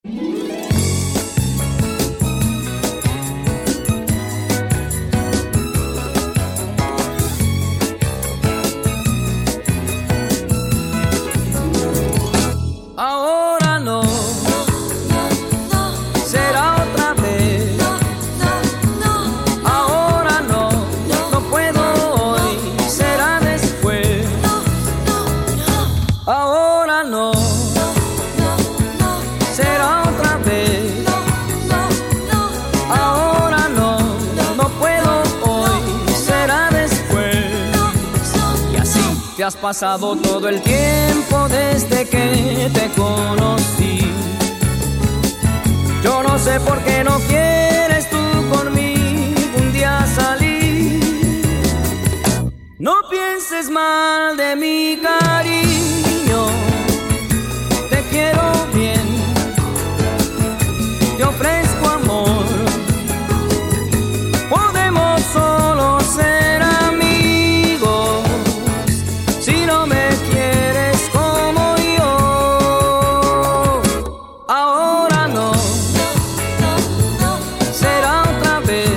Ahora no, será otra vez. Ahora no, no puedo hoy, será después. Ahora no, será otra vez. Ahora no, no puedo hoy, será después. Y así te has pasado todo el tiempo desde que te conocí. Yo no sé por qué no quieres tú conmigo un día salir. No pienses mal de mi cariño, te quiero bien, te ofrezco amor. Podemos solo ser amigos si no me quieres como yo. Ahora no, será otra vez.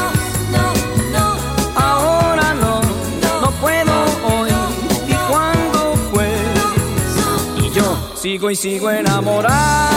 Ahora no, no puedo hoy. ¿Y cuándo fue? Y yo sigo y sigo enamorado